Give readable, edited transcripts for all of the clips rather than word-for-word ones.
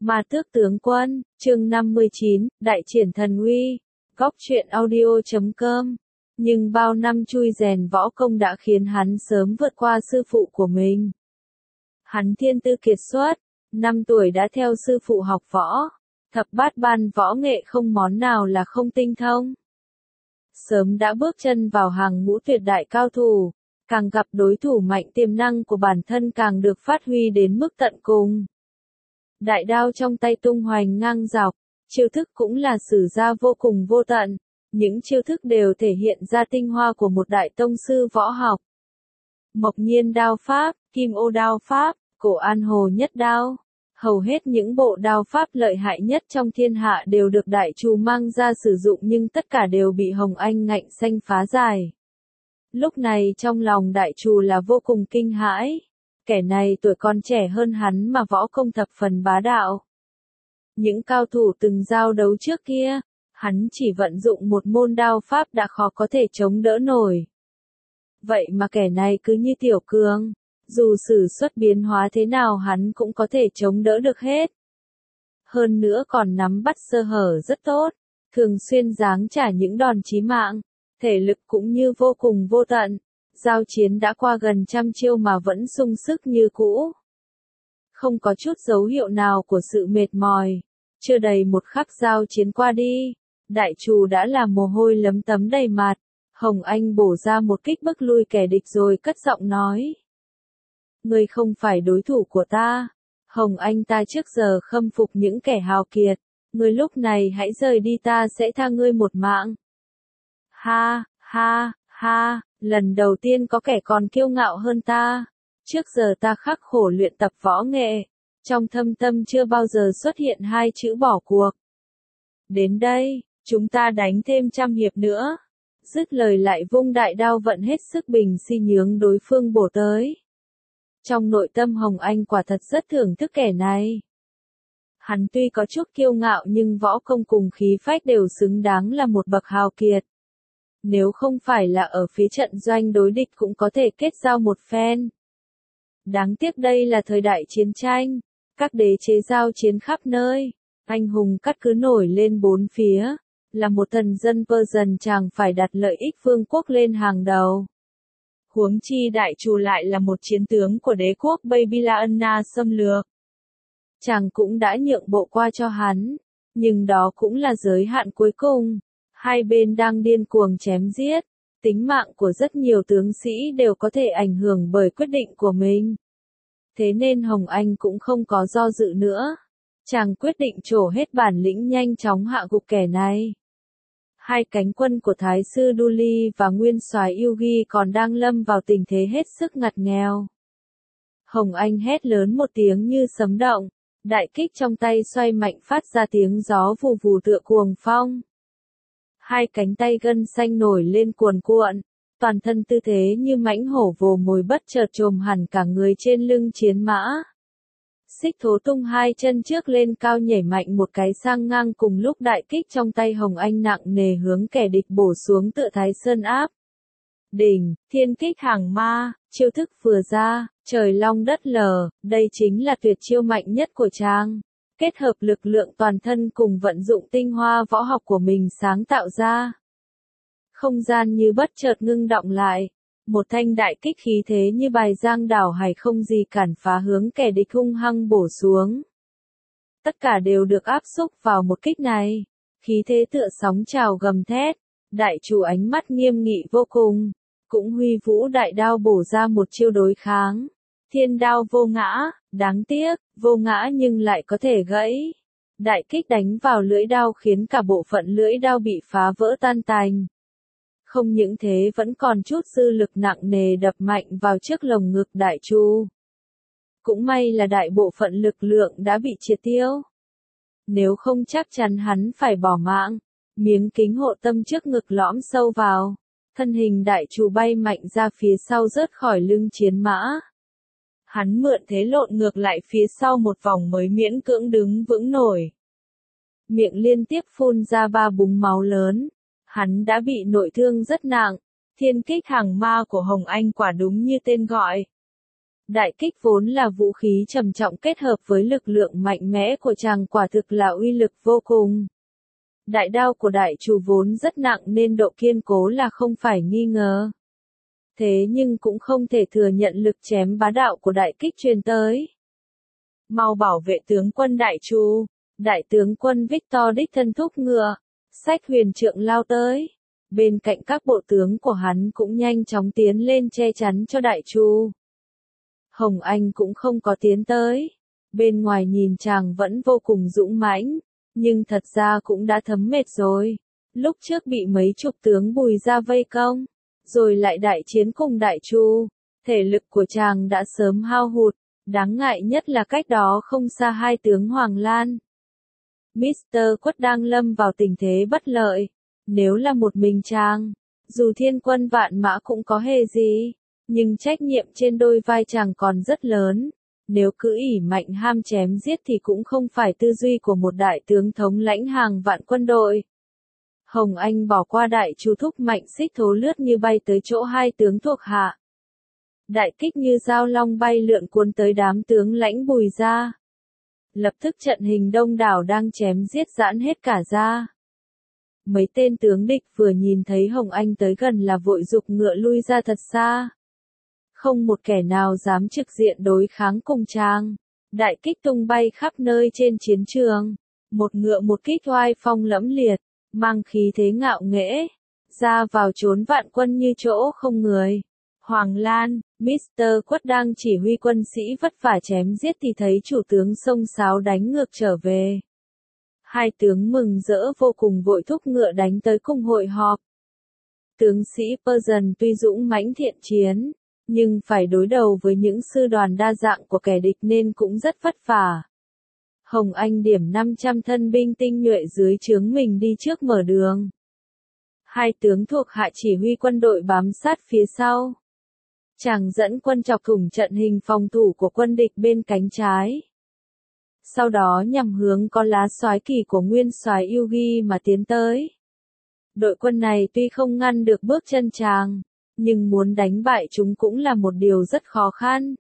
Ma Tước Tướng Quân, chương 59, Đại Triển Thần Uy, Góc truyện audio.com. Nhưng bao năm chui rèn võ công đã khiến hắn sớm vượt qua sư phụ của mình. Hắn thiên tư kiệt xuất, 5 tuổi đã theo sư phụ học võ, thập bát ban võ nghệ không món nào là không tinh thông. Sớm đã bước chân vào hàng ngũ tuyệt đại cao thủ, càng gặp đối thủ mạnh tiềm năng của bản thân càng được phát huy đến mức tận cùng. Đại đao trong tay tung hoành ngang dọc, chiêu thức cũng là sử ra vô cùng vô tận, những chiêu thức đều thể hiện ra tinh hoa của một đại tông sư võ học. Mộc Nhiên đao pháp, Kim Ô đao pháp, Cổ An Hồ nhất đao, hầu hết những bộ đao pháp lợi hại nhất trong thiên hạ đều được đại trù mang ra sử dụng nhưng tất cả đều bị Hồng Anh ngạnh xanh phá giải. Lúc này trong lòng đại trù là vô cùng kinh hãi. Kẻ này tuổi còn trẻ hơn hắn mà võ công thập phần bá đạo. Những cao thủ từng giao đấu trước kia, hắn chỉ vận dụng một môn đao pháp đã khó có thể chống đỡ nổi. Vậy mà kẻ này cứ như tiểu cường, dù sử xuất biến hóa thế nào hắn cũng có thể chống đỡ được hết. Hơn nữa còn nắm bắt sơ hở rất tốt, thường xuyên giáng trả những đòn chí mạng, thể lực cũng như vô cùng vô tận. Giao chiến đã qua gần 100 chiêu mà vẫn sung sức như cũ. Không có chút dấu hiệu nào của sự mệt mỏi. Chưa đầy một khắc giao chiến qua đi, đại trù đã làm mồ hôi lấm tấm đầy mặt. Hồng Anh bổ ra một kích bức lui kẻ địch rồi cất giọng nói. Ngươi không phải đối thủ của ta. Hồng Anh ta trước giờ khâm phục những kẻ hào kiệt. Ngươi lúc này hãy rời đi ta sẽ tha ngươi một mạng. Ha, ha, ha. Lần đầu tiên có kẻ còn kiêu ngạo hơn ta. Trước giờ ta khắc khổ luyện tập võ nghệ. Trong thâm tâm chưa bao giờ xuất hiện hai chữ bỏ cuộc. Đến đây, chúng ta đánh thêm 100 hiệp nữa. Dứt lời lại vung đại đao vận hết sức bình si nhướng đối phương bổ tới. Trong nội tâm Hồng Anh quả thật rất thưởng thức kẻ này. Hắn tuy có chút kiêu ngạo nhưng võ công cùng khí phách đều xứng đáng là một bậc hào kiệt. Nếu không phải là ở phía trận doanh đối địch cũng có thể kết giao một phen. Đáng tiếc đây là thời đại chiến tranh, các đế chế giao chiến khắp nơi, anh hùng cát cứ nổi lên bốn phía, là một thần dân Persian chàng phải đặt lợi ích vương quốc lên hàng đầu. Huống chi đại trù lại là một chiến tướng của đế quốc Babylania xâm lược. Chàng cũng đã nhượng bộ qua cho hắn, nhưng đó cũng là giới hạn cuối cùng. Hai bên đang điên cuồng chém giết, tính mạng của rất nhiều tướng sĩ đều có thể ảnh hưởng bởi quyết định của mình. Thế nên Hồng Anh cũng không có do dự nữa. Chàng quyết định trổ hết bản lĩnh nhanh chóng hạ gục kẻ này. Hai cánh quân của Thái sư Duli và Nguyên soái Yugi còn đang lâm vào tình thế hết sức ngặt nghèo. Hồng Anh hét lớn một tiếng như sấm động, đại kích trong tay xoay mạnh phát ra tiếng gió vù vù tựa cuồng phong. Hai cánh tay gân xanh nổi lên cuồn cuộn, toàn thân tư thế như mãnh hổ vồ mồi bất chợt chồm hẳn cả người trên lưng chiến mã. Xích Thố tung hai chân trước lên cao nhảy mạnh một cái sang ngang cùng lúc đại kích trong tay Hồng Anh nặng nề hướng kẻ địch bổ xuống tựa Thái Sơn áp. Đỉnh, thiên kích hàng ma, chiêu thức vừa ra, trời long đất lở, đây chính là tuyệt chiêu mạnh nhất của chàng. Kết hợp lực lượng toàn thân cùng vận dụng tinh hoa võ học của mình sáng tạo ra. Không gian như bất chợt ngưng động lại, một thanh đại kích khí thế như bài giang đảo hải không gì cản phá hướng kẻ địch hung hăng bổ xuống. Tất cả đều được áp xúc vào một kích này, khí thế tựa sóng trào gầm thét, đại chủ ánh mắt nghiêm nghị vô cùng, cũng huy vũ đại đao bổ ra một chiêu đối kháng. Thiên đao vô ngã, đáng tiếc, vô ngã nhưng lại có thể gãy. Đại kích đánh vào lưỡi đao khiến cả bộ phận lưỡi đao bị phá vỡ tan tành. Không những thế vẫn còn chút dư lực nặng nề đập mạnh vào trước lồng ngực đại trù. Cũng may là đại bộ phận lực lượng đã bị triệt tiêu. Nếu không chắc chắn hắn phải bỏ mạng. Miếng kính hộ tâm trước ngực lõm sâu vào. Thân hình đại trù bay mạnh ra phía sau rớt khỏi lưng chiến mã. Hắn mượn thế lộn ngược lại phía sau một vòng mới miễn cưỡng đứng vững nổi. Miệng liên tiếp phun ra 3 búng máu lớn. Hắn đã bị nội thương rất nặng. Thiên kích hàng ma của Hồng Anh quả đúng như tên gọi. Đại kích vốn là vũ khí trầm trọng kết hợp với lực lượng mạnh mẽ của chàng quả thực là uy lực vô cùng. Đại đao của đại chủ vốn rất nặng nên độ kiên cố là không phải nghi ngờ. Thế nhưng cũng không thể thừa nhận lực chém bá đạo của đại kích truyền tới. Mau bảo vệ tướng quân đại chu. Đại tướng quân Victor đích thân thúc ngựa, xách huyền trượng lao tới. Bên cạnh các bộ tướng của hắn cũng nhanh chóng tiến lên che chắn cho đại chu. Hồng Anh cũng không có tiến tới. Bên ngoài nhìn chàng vẫn vô cùng dũng mãnh, nhưng thật ra cũng đã thấm mệt rồi. Lúc trước bị mấy chục tướng Bùi ra vây công, rồi lại đại chiến cùng đại chu, thể lực của chàng đã sớm hao hụt. Đáng ngại nhất là cách đó không xa hai tướng Hoàng Lan. Mr. Quất đang lâm vào tình thế bất lợi. Nếu là một mình chàng, dù thiên quân vạn mã cũng có hề gì, nhưng trách nhiệm trên đôi vai chàng còn rất lớn. Nếu cứ ỷ mạnh ham chém giết thì cũng không phải tư duy của một đại tướng thống lãnh hàng vạn quân đội. Hồng Anh bỏ qua đại chu thúc mạnh xích thố lướt như bay tới chỗ hai tướng thuộc hạ. Đại kích như dao long bay lượn cuốn tới đám tướng lãnh Bùi ra. Lập tức trận hình đông đảo đang chém giết giãn hết cả ra. Mấy tên tướng địch vừa nhìn thấy Hồng Anh tới gần là vội giục ngựa lui ra thật xa. Không một kẻ nào dám trực diện đối kháng cùng chàng. Đại kích tung bay khắp nơi trên chiến trường. Một ngựa một kích oai phong lẫm liệt, mang khí thế ngạo nghễ, ra vào trốn vạn quân như chỗ không người. Hoàng Lan, Mr. Quất đang chỉ huy quân sĩ vất vả chém giết thì thấy chủ tướng xông xáo đánh ngược trở về. Hai tướng mừng rỡ vô cùng vội thúc ngựa đánh tới cùng hội họp. Tướng sĩ Persian tuy dũng mãnh thiện chiến, nhưng phải đối đầu với những sư đoàn đa dạng của kẻ địch nên cũng rất vất vả. Hồng Anh điểm 500 thân binh tinh nhuệ dưới trướng mình đi trước mở đường. Hai tướng thuộc hạ chỉ huy quân đội bám sát phía sau. Chàng dẫn quân chọc thủng trận hình phòng thủ của quân địch bên cánh trái. Sau đó nhằm hướng có lá soái kỳ của nguyên soái Yugi mà tiến tới. Đội quân này tuy không ngăn được bước chân chàng, nhưng muốn đánh bại chúng cũng là một điều rất khó khăn.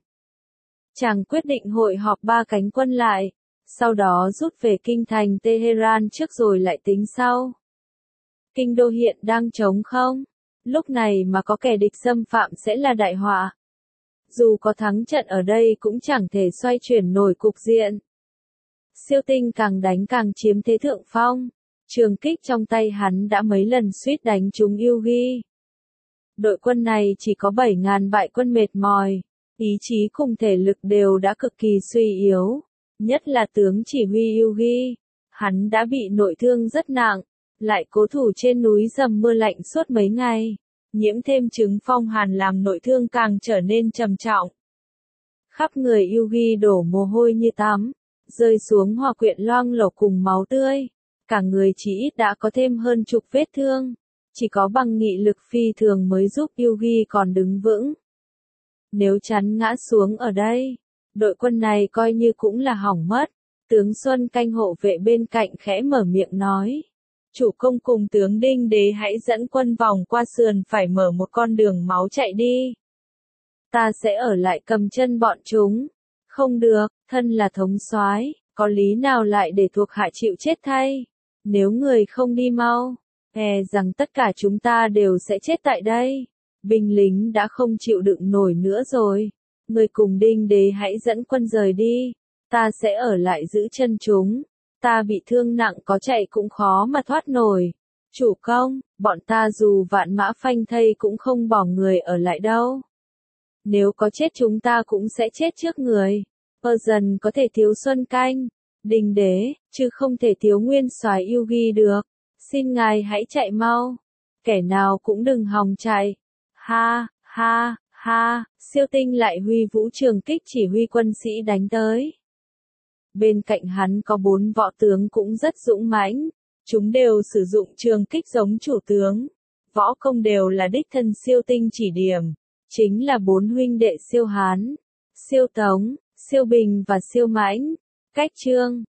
Chàng quyết định hội họp ba cánh quân lại, sau đó rút về kinh thành Tehran trước rồi lại tính sau. Kinh đô hiện đang trống không, lúc này mà có kẻ địch xâm phạm sẽ là đại họa. Dù có thắng trận ở đây cũng chẳng thể xoay chuyển nổi cục diện. Siêu Tinh càng đánh càng chiếm thế thượng phong, trường kích trong tay hắn đã mấy lần suýt đánh trúng Yugi. Đội quân này chỉ có 7.000 bại quân mệt mỏi, ý chí cùng thể lực đều đã cực kỳ suy yếu, nhất là tướng chỉ huy Yugi, hắn đã bị nội thương rất nặng, lại cố thủ trên núi dầm mưa lạnh suốt mấy ngày, nhiễm thêm chứng phong hàn làm nội thương càng trở nên trầm trọng. Khắp người Yugi đổ mồ hôi như tắm, rơi xuống hòa quyện loang lổ cùng máu tươi, cả người chỉ ít đã có thêm hơn chục vết thương, chỉ có bằng nghị lực phi thường mới giúp Yugi còn đứng vững. Nếu chắn ngã xuống ở đây, đội quân này coi như cũng là hỏng mất. Tướng Xuân canh hộ vệ bên cạnh khẽ mở miệng nói. Chủ công cùng tướng Đinh Đế hãy dẫn quân vòng qua sườn phải mở một con đường máu chạy đi. Ta sẽ ở lại cầm chân bọn chúng. Không được, thân là thống soái, có lý nào lại để thuộc hạ chịu chết thay. Nếu người không đi mau, e rằng tất cả chúng ta đều sẽ chết tại đây. Binh lính đã không chịu đựng nổi nữa rồi. Người cùng Đinh Đế hãy dẫn quân rời đi. Ta sẽ ở lại giữ chân chúng. Ta bị thương nặng có chạy cũng khó mà thoát nổi. Chủ công, bọn ta dù vạn mã phanh thây cũng không bỏ người ở lại đâu. Nếu có chết chúng ta cũng sẽ chết trước người. Persian có thể thiếu Xuân Canh, Đinh Đế, chứ không thể thiếu nguyên soái Yugi được. Xin ngài hãy chạy mau. Kẻ nào cũng đừng hòng chạy. Ha, ha, ha, Siêu Tinh lại huy vũ trường kích chỉ huy quân sĩ đánh tới. Bên cạnh hắn có 4 võ tướng cũng rất dũng mãnh, chúng đều sử dụng trường kích giống chủ tướng. Võ công đều là đích thân Siêu Tinh chỉ điểm, chính là 4 huynh đệ Siêu Hán, Siêu Tống, Siêu Bình và Siêu Mãnh. Cách chương